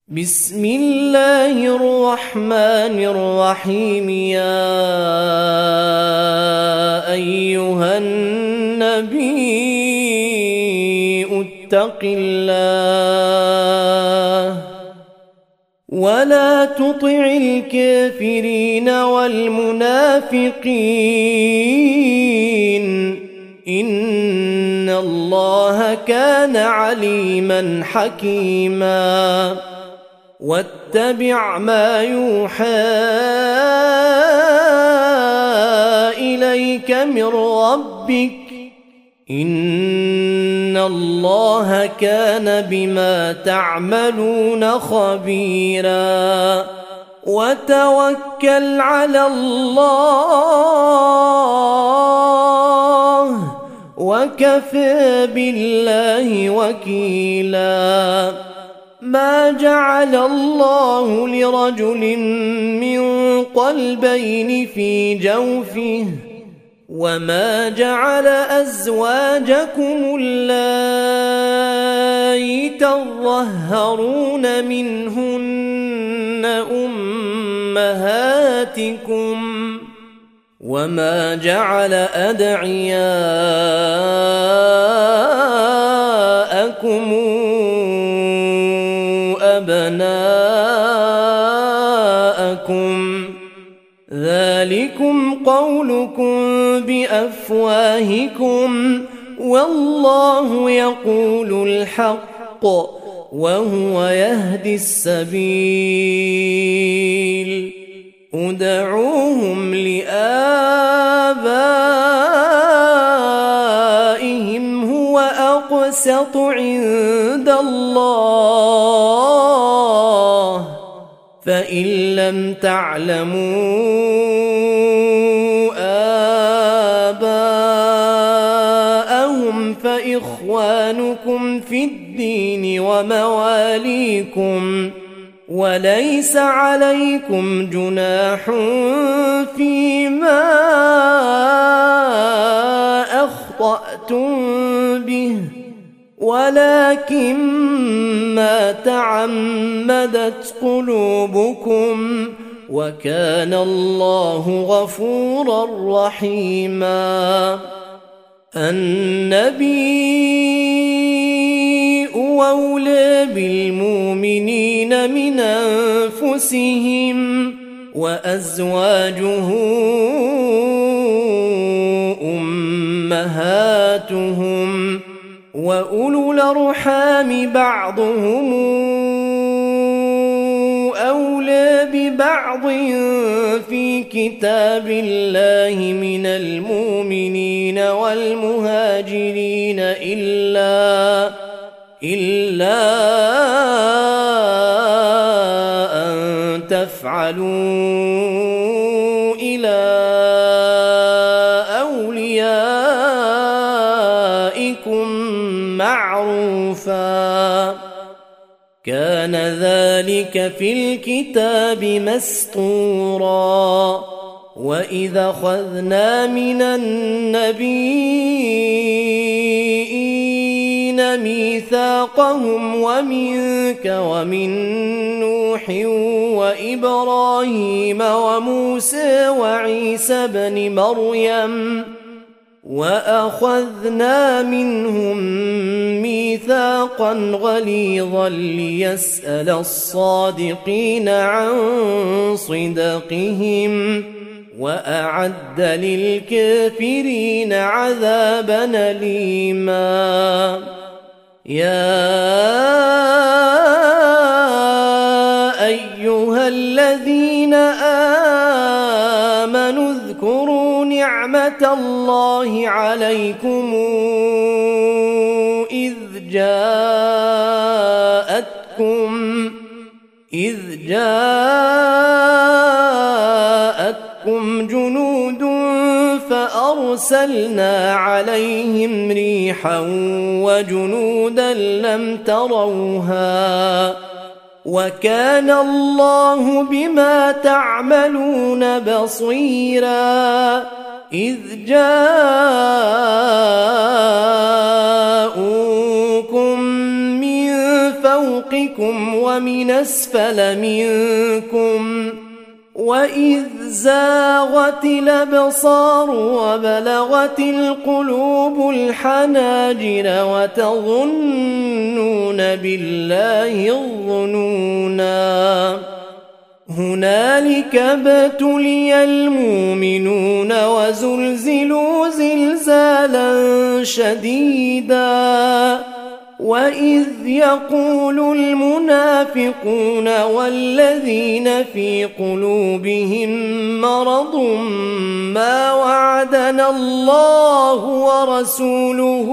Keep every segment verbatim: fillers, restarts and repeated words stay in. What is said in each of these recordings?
بسم الله الرحمن الرحيم. يا أيها النبي اتق الله ولا تطع الكافرين والمنافقين إن الله كان عليما حكيما. واتبع ما يوحى إليك من ربك إن الله كان بما تعملون خبيرا. وتوكل على الله وكفى بالله وكيلا. ما جعل الله لرجل من قلبين في جوفه وما جعل أزواجكم اللائي تظهرون منهن أمهاتكم وما جعل أدعياءكم أبناءكم ذلكم قولكم بأفواهكم والله يقول الحق وهو يهدي السبيل. ادعوهم لآبائهم هو أقسط عند الله فإن لم تعلموا آباءهم فإخوانكم في الدين ومواليكم وليس عليكم جناح فيما أخطأتم به ولكن ما تعمدت قلوبكم وكان الله غفورا رحيما. النبي أولى بالمؤمنين من أنفسهم وأزواجه أمهاتهم وأولو الأرحام بعضهم أولى ببعض في كتاب الله من المؤمنين والمهاجرين إلا إلا أن تفعلوا إلى أوليائكم معروفا كان ذلك في الكتاب مسطورا. وإذا أخذنا من النبيين ميثاقهم ومنك ومن نوح وإبراهيم وموسى وعيسى بن مريم وأخذنا منهم ميثاقا غليظا ليسأل الصادقين عن صدقهم وأعد للكافرين عذابا أليما. يا أيها الذين آمنوا اذكروا نعمة الله عليكم إذ جاءتكم إذ جاءتكم جنود فأرسلنا عليهم ريحا وجنودا لم تروها وكان الله بما تعملون بصيرا. إذ جاءوكم من فوقكم ومن أسفل منكم وإذ زاغت الأبصار وبلغت القلوب الحناجر وتظنون بالله الظنونا هنالك ابتلي المؤمنون وزلزلوا زلزالا شديدا وإذ يقول المنافقون والذين في قلوبهم مرض ما وعدنا الله ورسوله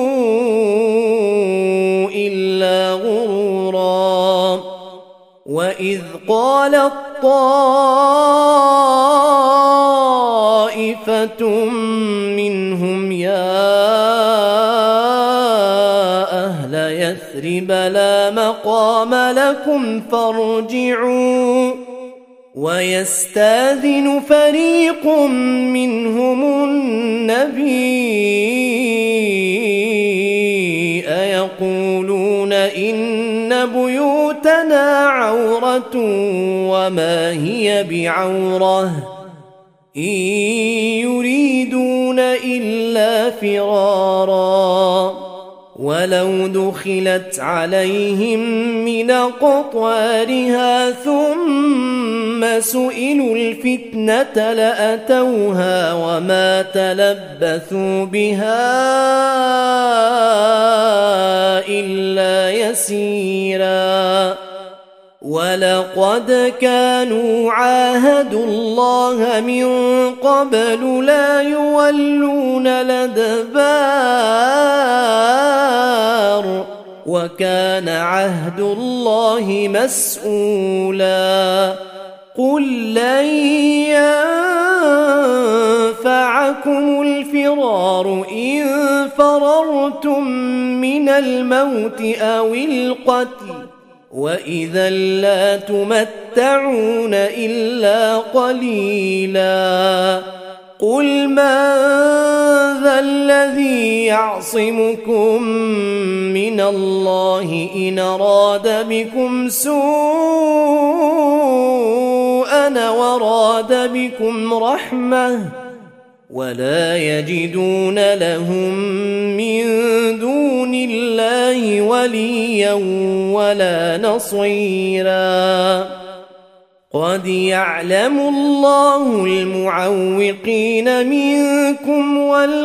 إلا غرورا وإذ قالت طائفة منهم يا أهل يثرب لا مقام لكم فارجعوا ويستاذن فريق منهم النبي أيقولون إن بيوتنا عورة وما هي بعورة إن يريدون إلا فرارا ولو دخلت عليهم من قطوارها ثم سئلوا الفتنة لأتوها وما تلبثوا بها إلا يسيرا ولقد كانوا عاهدوا الله من قبل لا يولون الأدبار وكان عهد الله مسؤولا قل لن ينفعكم الفرار إن فررتم من الموت أو القتل وإذا لا تمتعون إلا قليلا قل من ذا الذي يعصمكم من الله إن أراد بكم سوءا وراد بكم رحمة ولا يجدون لهم من دون الله وليا ولا نصيرا قد يعلم الله المعوقين منكم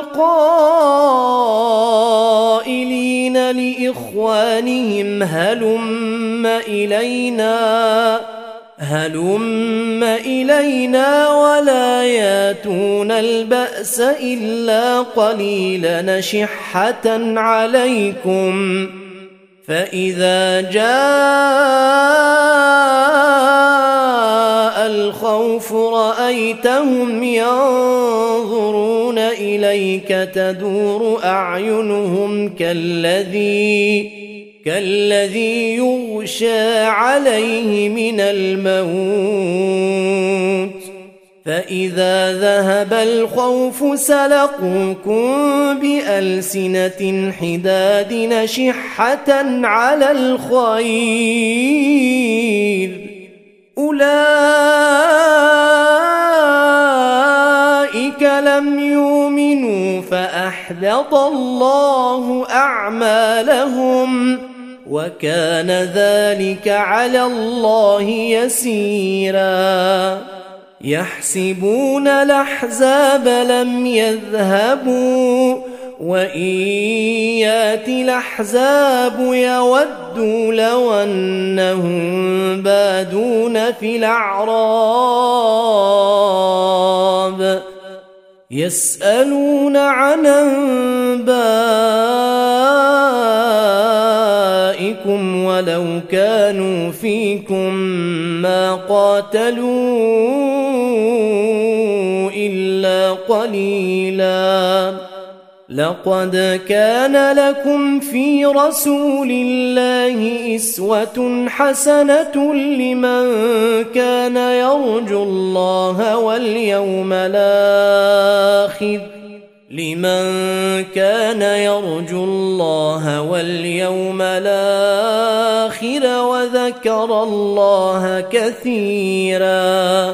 والقائلين لإخوانهم هلم إلينا هلم إلينا ولا ياتون البأس إلا قليلا نشحة عليكم فإذا جاء الخوف رأيتهم ينظرون إليك تدور أعينهم كالذي كالذي يغشى عليه من الموت فإذا ذهب الخوف سلقوكم بألسنة حداد نشحة على الخير أولئك لم يؤمنوا فأحبط الله أعمالهم وكان ذلك على الله يسيرا يحسبون الأحزاب لم يذهبوا وإن يأتي الأحزاب يودوا لو أنهم بادون في الأعراب يسألون عن أنبائكم ولو كانوا فيكم ما قاتلوا إلا قليلا لقد كان لكم في رسول الله أسوة حسنة لمن كان يرجو الله واليوم الآخر لمن كان يرجو الله واليوم الآخر وذكر الله كثيرا.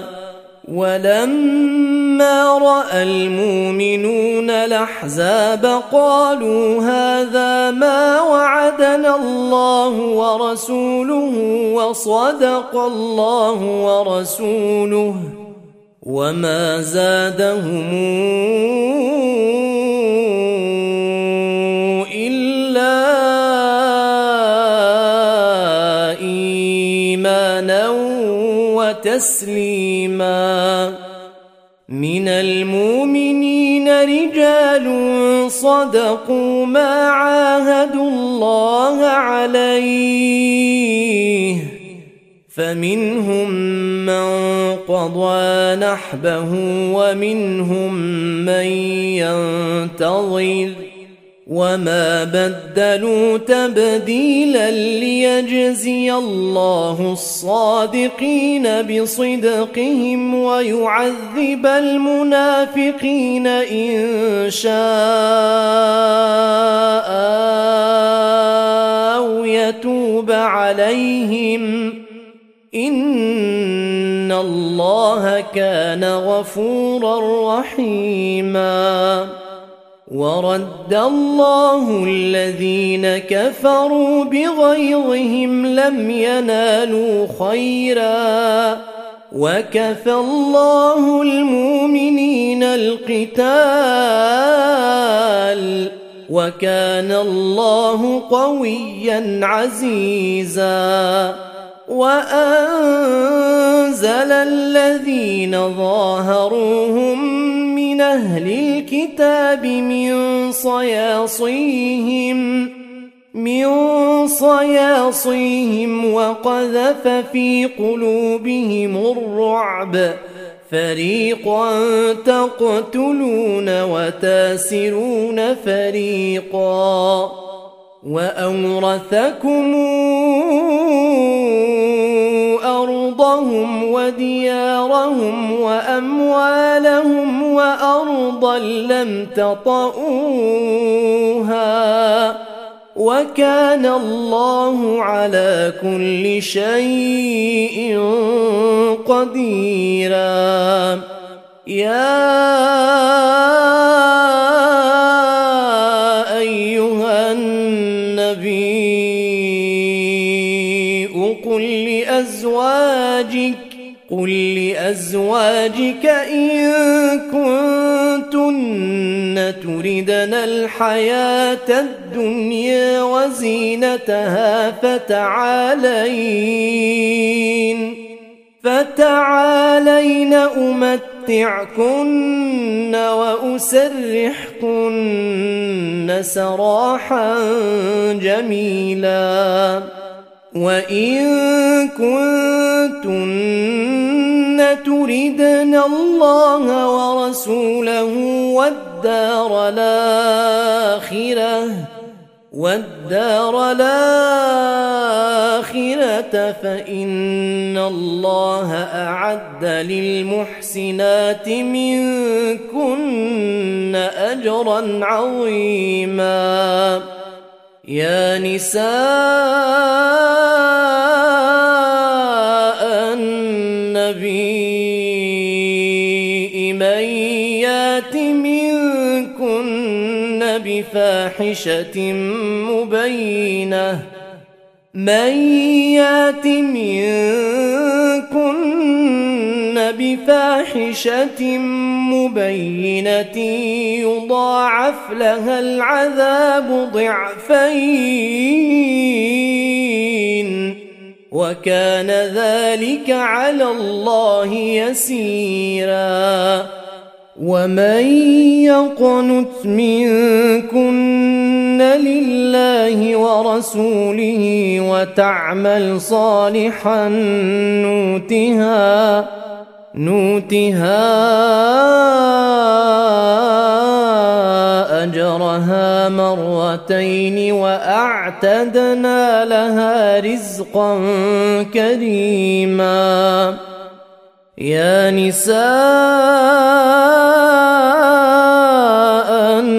ولما رأى المؤمنون الأحزاب قالوا هذا ما وعدنا الله ورسوله وصدق الله ورسوله وما زادهم إلا إيمانا وتسليما. من المؤمنين رجال صدقوا ما عاهدوا الله عليه، فمنهم من قضى نحبه ومنهم من ينتظر وما بدلوا تبديلا، ليجزي الله الصادقين بصدقهم ويعذب المنافقين إن شاء أو يتوب عليهم، إن الله كان غفورا رحيما. ورد الله الذين كفروا بغيظهم لم ينالوا خيرا، وكفى الله المؤمنين القتال، وكان الله قويا عزيزا. وأنزل الذين ظاهروهم من أهل الكتاب من صياصيهم من صياصيهم وقذف في قلوبهم الرعب، فريقا تقتلون وتاسرون فريقا، وأورثكم أرضهم وديارهم وأموالهم وأرضا لم تطئوها، وكان الله على كل شيء قديرا. يا أيها النبي قل لأزواجك قل لأزواجك إن كنتن تردن الحياة الدنيا وزينتها فتعالين فتعالين أمتعكن وأسرحكن سراحا جميلا. وإن كنتن تردن الله ورسوله والدار الآخرة والدار الآخرة فإن الله أعد للمحسنات منكن أجرا عظيما. يا نساء النبي من يات منكن بفاحشة مبينة من يات منكن بفاحشة مبينة يضاعف لها العذاب ضعفين، وكان ذلك على الله يسيرا. ومن يقنت منكن لله ورسوله وتعمل صالحا نؤتها نؤتها أجرها مرتين وأعتدنا لها رزقا كريما. يا نساء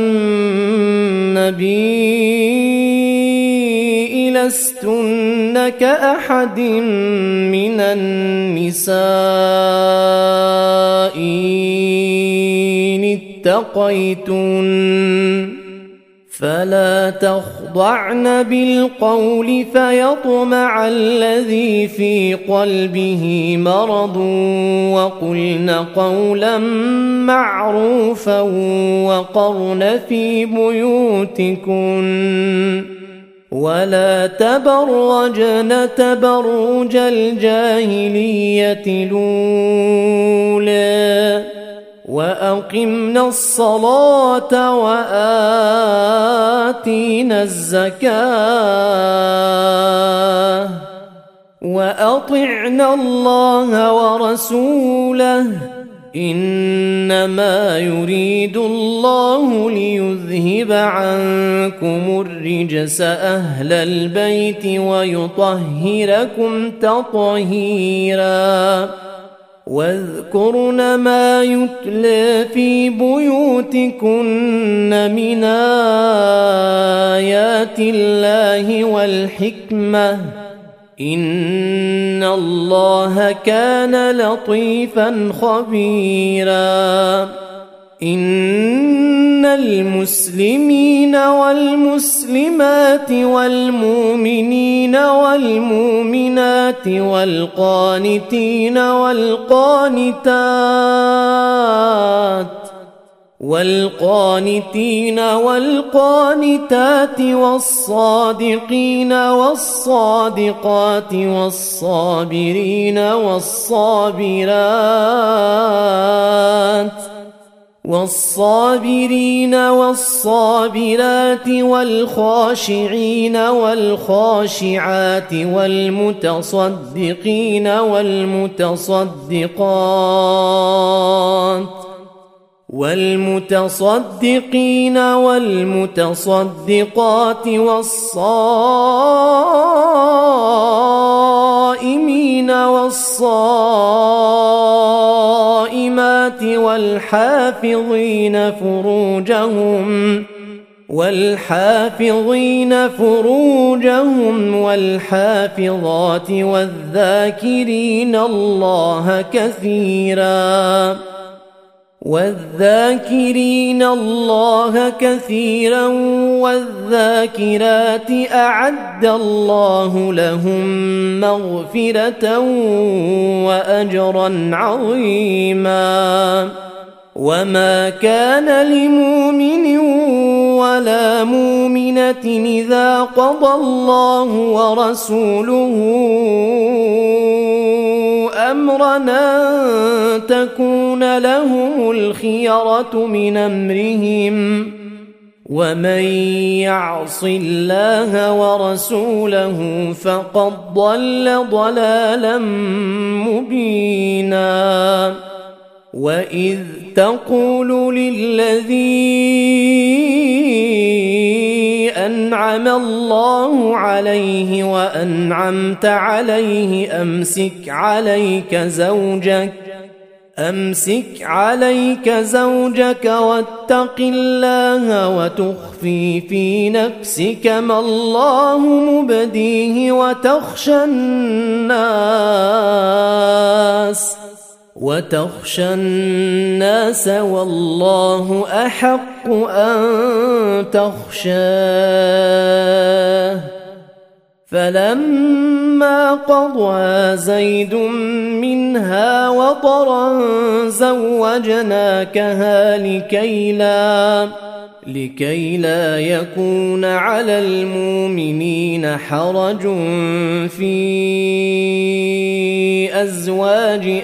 النبي لستن كأحد من النساء إن اتقيتن فلا تخضعن بالقول فيطمع الذي في قلبه مرض وقلن قولا معروفا وقرن في بيوتكن ولا تبرجن تبرج الجاهلية الأولى وأقمنا الصلاة وآتينا الزكاة وأطعنا الله ورسوله إنما يريد الله ليذهب عنكم الرجس أهل البيت ويطهركم تطهيرا واذكرن ما يتلى في بيوتكن من آيات الله والحكمة إن الله كان لطيفا خبيرا إن المسلمين والمسلمات والمؤمنين والمؤمنات والقانتين والقانتات والقانتين والقانتات والصادقين والصادقات والصابرين والصابرات والصابرين والصابرات والخاشعين والخاشعات والمتصدقين والمتصدقات والمتصدقين والمتصدقات والصائمين والصائمات والحافظين فروجهم والحافظين فروجهم والحافظات والذاكرين الله كثيرا والذاكرين الله كثيرا والذاكرات أعد الله لهم مغفرة وأجرا عظيما وما كان لمؤمن ولا مؤمنة إذا قضى الله ورسوله أمرنا تكون لهم الخيرة من أمرهم ومن يعص الله ورسوله فقد ضل ضلالا مبينا وإذ تقول للذي أنعم الله عليه وأنعمت عليه أمسك عليك زوجك أمسك عليك زوجك واتق الله وتخفي في نفسك ما الله مبديه وتخشى الناس وتخشى الناس والله أحق أن تخشاه فلما قضى زيد منها وطرا زوجناكها لكي لا لكي لا يكون على المؤمنين حرج في أزواج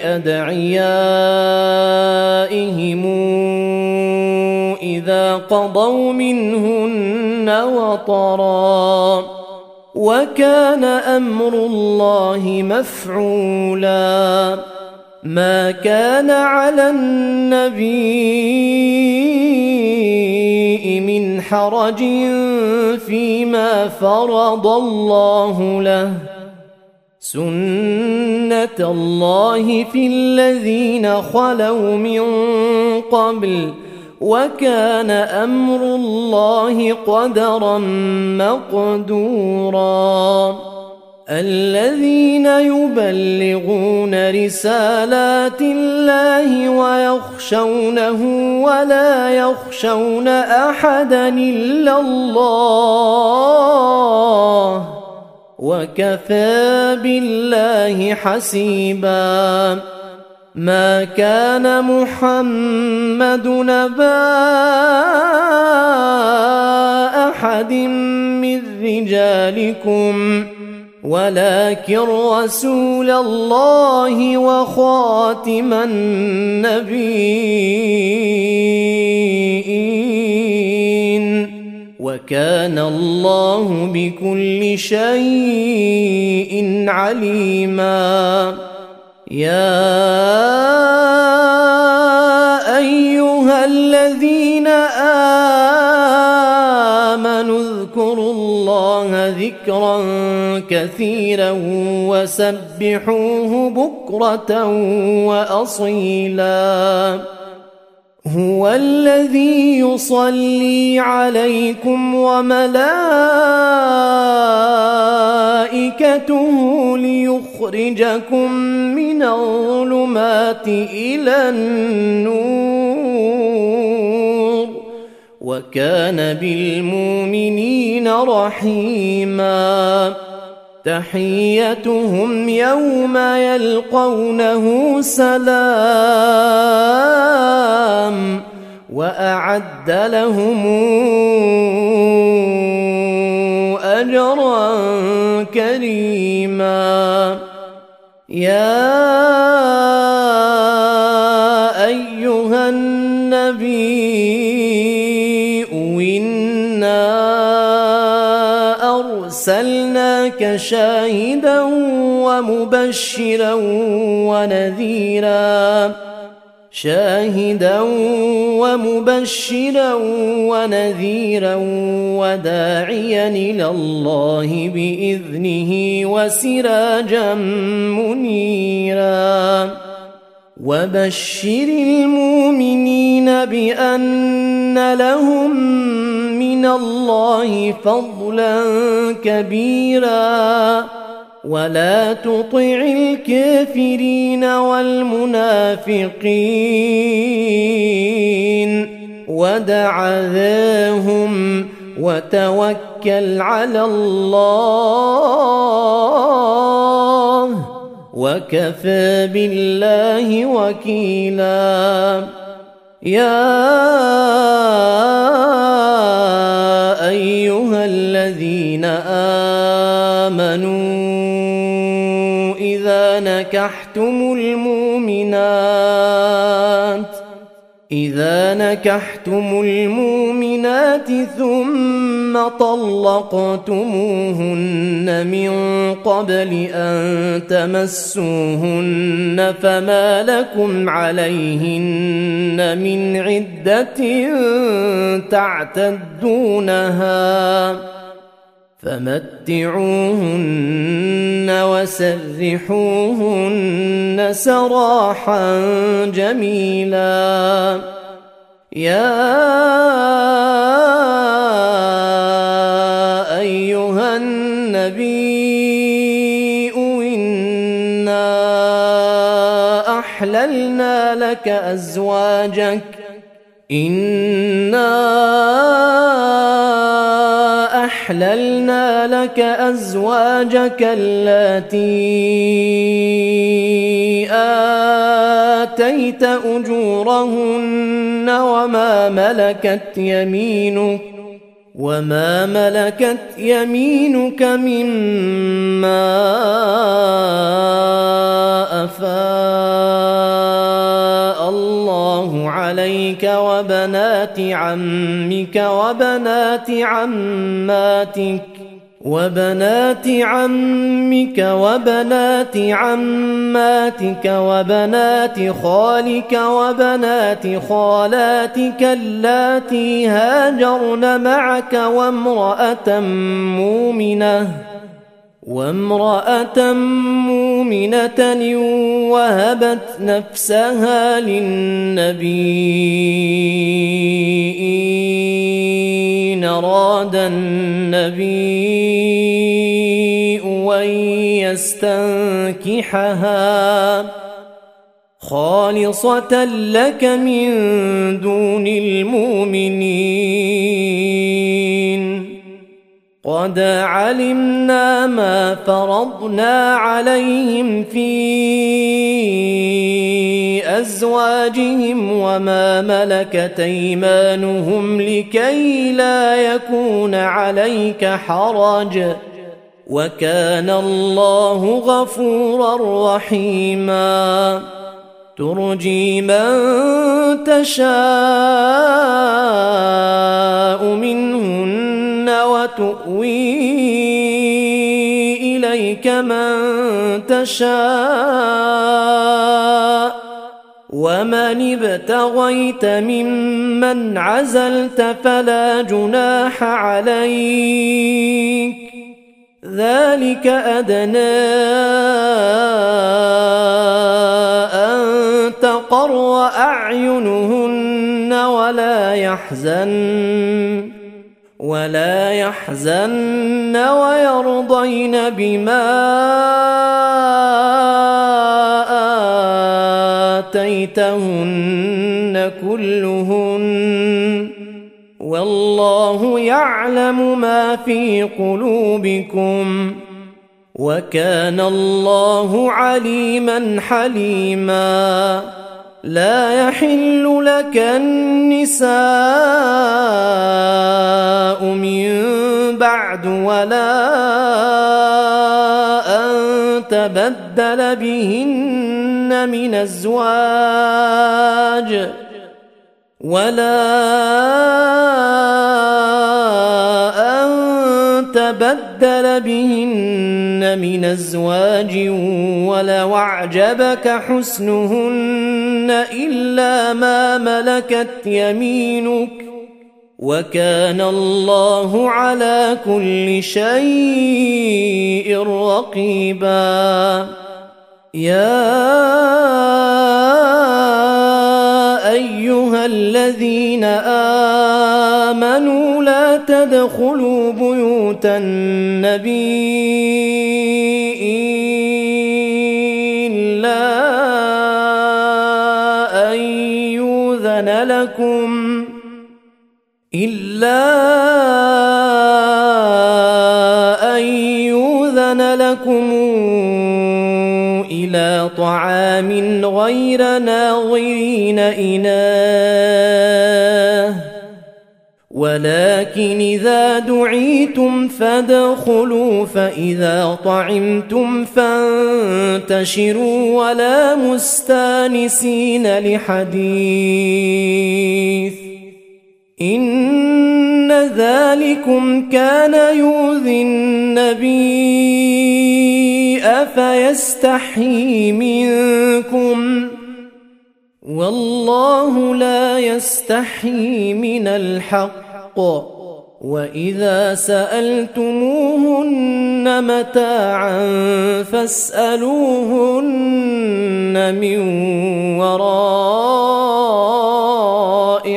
أدعيائهم إذا قضوا منهن وطرا وكان أمر الله مفعولا ما كان على النبي من حرج فيما فرض الله له سنة الله في الذين خلوا من قبل وكان أمر الله قدرا مقدورا الذين يبلغون رسالات الله ويخشونه ولا يخشون أحدا إلا الله وكفى بالله حسيبا. ما كان محمد نبا أحد من رجالكم ولكن رسول الله وخاتم النبيين وكان الله بكل شيء عليما. يا أيها الذين آمنوا اذكروا الله ذكرا كثيرا وسبحوه بكرة وأصيلا. هو الذي يصلي عليكم وملائكته ليخرجكم من الظلمات إلى النور وكان بالمؤمنين رحيما. تحيتهم يوم يلقونه سلام وأعد لهم أجرا كريما. يا أيها النبي إنا أرسلناك شاهدا ومبشرا ونذيرا شاهدا ومبشرا ونذيرا وداعيا إلى الله بإذنه وسراجا منيرا. وبشر المؤمنين بأن لهم من الله فضلا كبيرا ولا تطع الكافرين والمنافقين ودع ذاهم وتوكل على الله وكفى بالله وكيلا. يا أيها الذين آمنوا إذا نكحتم المؤمنات إذا نكحتم المؤمنات ثم طلقتموهن من قبل أن تمسوهن فما لكم عليهن من عدة تعتدونها فمتعوهن وسرحوهن سراحا جميلا. يا أيها النبي إنا أحللنا لك أزواجك إنا أحللنا لك أزواجك اللاتي آتيت أجورهن وما ملكت يمينك وما ملكت يمينك مما أفاء الله عليك وبنات عمك وبنات عماتك وبنات عمك وبنات عماتك وبنات خالك وبنات خالاتك اللاتي هاجرن معك وامرأة مؤمنة وامرأة مؤمنة وهبت نفسها للنبي إن أراد النبي أن ليستنكحها خالصة لك من دون المؤمنين. قد علمنا ما فرضنا عليهم في أزواجهم وما ملكت أيمانهم لكي لا يكون عليك حرج، وكان الله غفورا رحيما. ترجي من تشاء منهن وتؤوي إليك من تشاء، ومن ابتغيت ممن عزلت فلا جناح عليك، ذلك أدنى أن تقر أعينهن ولا يحزن ولا يحزن ويرضين بما آتيتهن كلهن، والله يعلم ما في قلوبكم، وكان الله عليما حليما. لا يحل لك النساء من بعد ولا أن تبدل بهن من أزواج ولا أن تبدل بهن من أزواج ولو أعجبك حسنهن إلا ما ملكت يمينك، وكان الله على كل شيء رقيبا. يا أيها الذين آمنوا لا تدخلوا بيوت النبي إلا أن يؤذن لكم إلا أن يؤذن لكم إلى طعام غير ناظرين إناه، ولكن إذا دعيتم فادخلوا فإذا طعمتم فانتشروا ولا مستانسين لحديث، إن ذلكم كان يؤذي النبي أفيستحيي منكم، والله لا يستحيي من الحق. وإذا سألتموهن متاعا فاسألوهن من وراء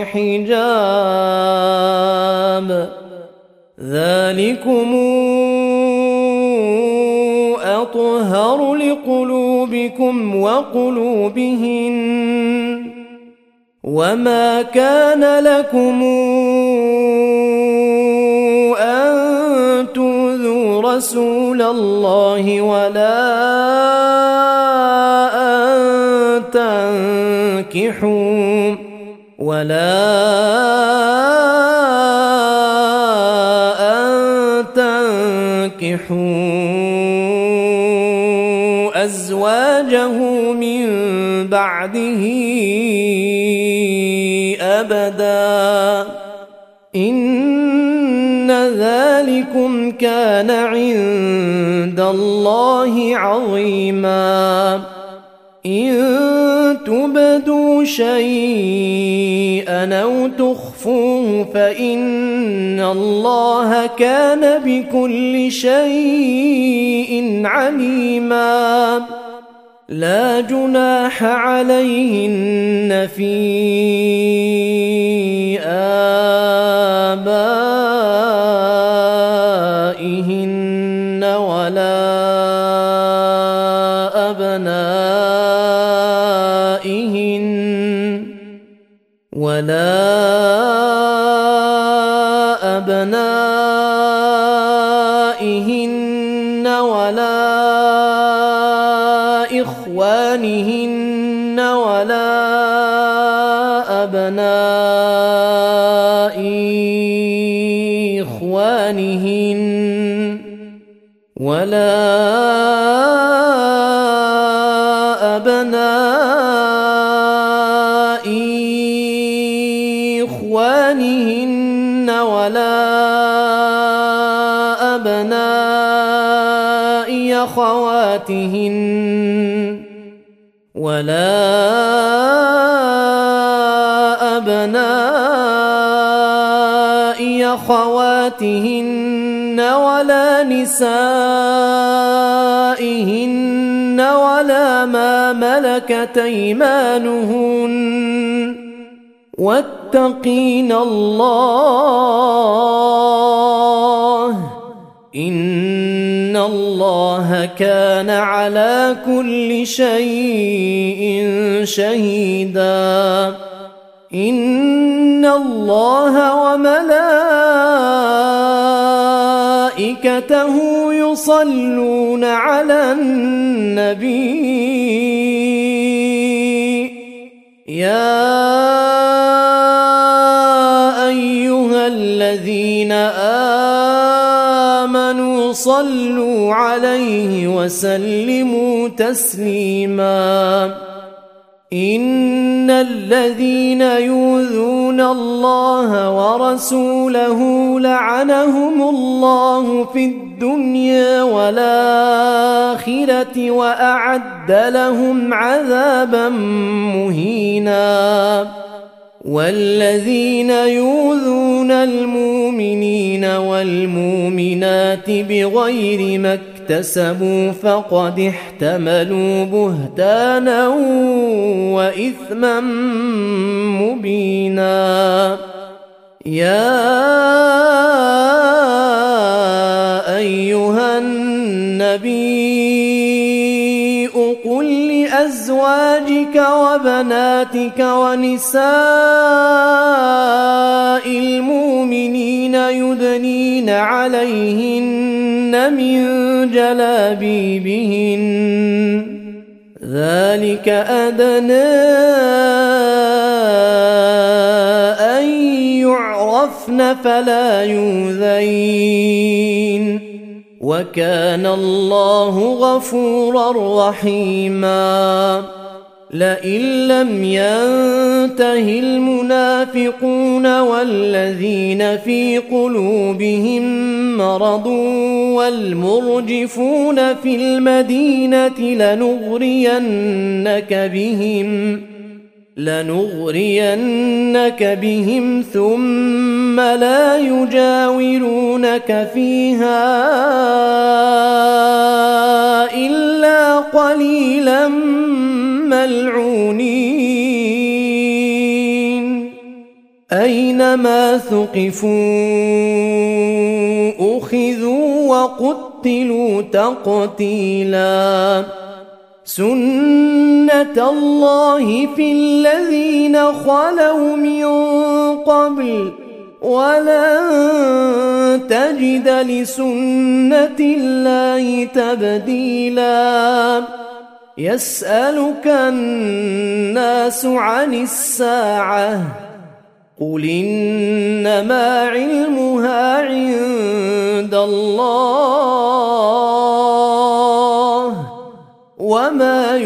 حجاب، ذلكم أطهر لقلوبكم وقلوبهن. وما كان لكم أن تؤذوا رسول الله ولا أن تنكحوا ولا أن تنكحوا أزواجه من بعده أبدا، إن ذلكم كان عند الله عظيما. إن تبدوا شيئا أو تخفوه فإن الله كان بكل شيء عليما. لا جناح عليهن في آبائهن ولا ولا أبنائهن ولا إخوانهن ولا أولاد الذكور منهن ولا أولاد الأنثى ولا ما ملكت أيمانهن، ذلك أدنى أن تعرفوا. فإن عرفتم فآتوهن أجورهن كاملة. ولا تأخذوا أرحامكم التي لا تدرون أيان يفعل الله بكم، والله عليم. ولا أبنائهن ولا إخوانهن ولا أبناء إخوانهن ولا أبناء إخوانهن ولا أبناء أخواتهن ولا أبناء أخواتهن ولا نسائهن ولا ما ملكت أيمانهن واتقين الله إن الله كان على كل شيء شهيدا إن الله وملائكته يصلون على النبي يا أيها الذين آمنوا صلوا عليه وسلموا تسليما إن الذين يؤذون الله ورسوله لعنهم الله في الدنيا والآخرة وأعد لهم عذابا مهينا والذين يؤذون المؤمنين والمؤمنات بغير ما اكتسبوا فقد احتملوا بهتانا وإثما مبينا يا أيها النبي قل لأزواجك وبناتك ونساء المؤمنين يدنين عليهن من جلابيبهن ذلك أدنى أن يعرفن فلا يؤذين وكان الله غفورا رحيما لئن لم ينته المنافقون والذين في قلوبهم مرض والمرجفون في المدينة لنغرينك بهم لنغرينك بهم ثم لا يجاورونك فيها إلا قليلا ملعونين أينما ثقفوا أخذوا وقتلوا تقتيلا سنة الله في الذين خلوا من قبل ولن تجد لسنة الله تبديلا يسألك الناس عن الساعة قل إنما علمها عند الله وما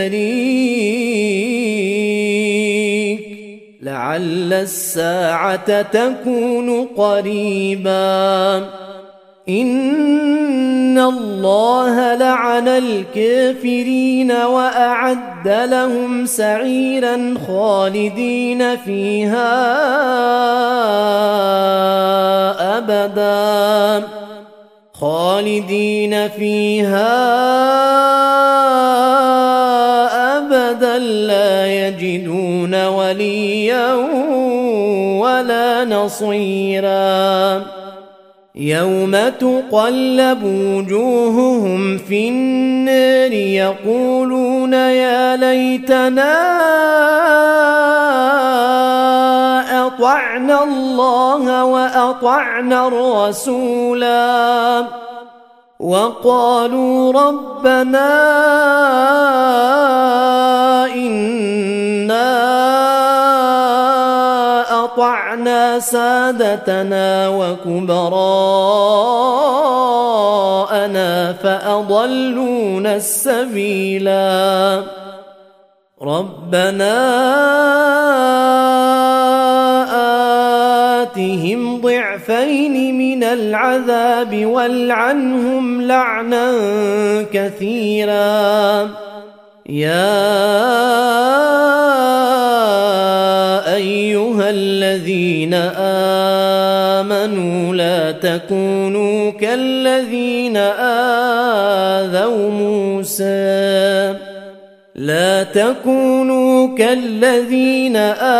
يدريك لعل الساعة تكون قريبا إن الله لعن الكافرين وأعد لهم سعيرا خالدين فيها أبدا خالدين فيها أبدا لا يجدون وليا ولا نصيرا يوم تقلب وجوههم في النار يقولون يا ليتنا أطعنا الله وأطعنا الرسولا وقالوا ربنا إنا أطعنا سادتنا وكبراءنا فأضلونا السبيلا ربنا آتهم ضعفين من العذاب والعنهم لعنا كثيرا يا أيها الذين آمنوا لا تكونوا كالذين آذوا موسى لا تكونوا كالذين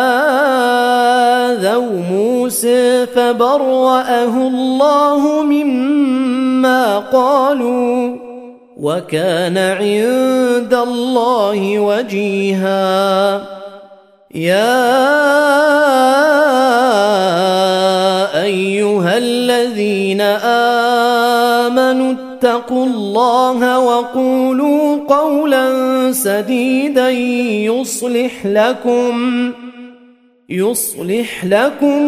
آذوا موسى فبرأه الله مما قالوا وكان عند الله وجيها يا أيها الذين آمنوا اتقوا الله وقولوا قولا سديدا يصلح لكم يصلح لكم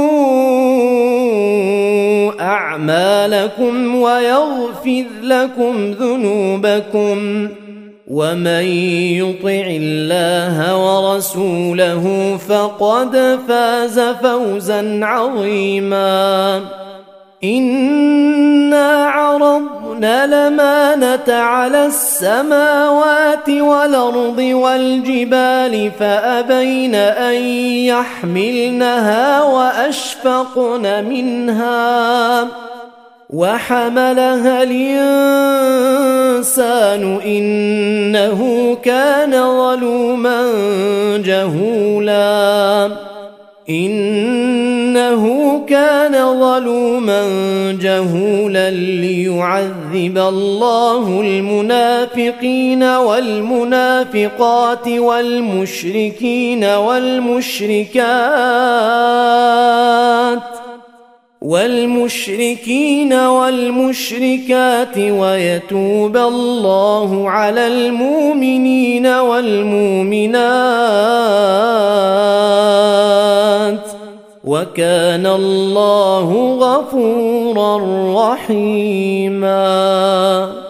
أعمالكم ويغفر لكم ذنوبكم ومن يطع الله ورسوله فقد فاز فوزا عظيما إنا عرضنا الأمانة على السماوات والأرض والجبال فأبين أن يحملنها وأشفقن منها وحملها الإنسان إنه كان ظلوما جهولا إنه كان ظلوما جهولا ليعذب الله المنافقين والمنافقات والمشركين والمشركات والمشركين والمشركات ويتوب الله على المؤمنين والمؤمنات وكان الله غفورا رحيما.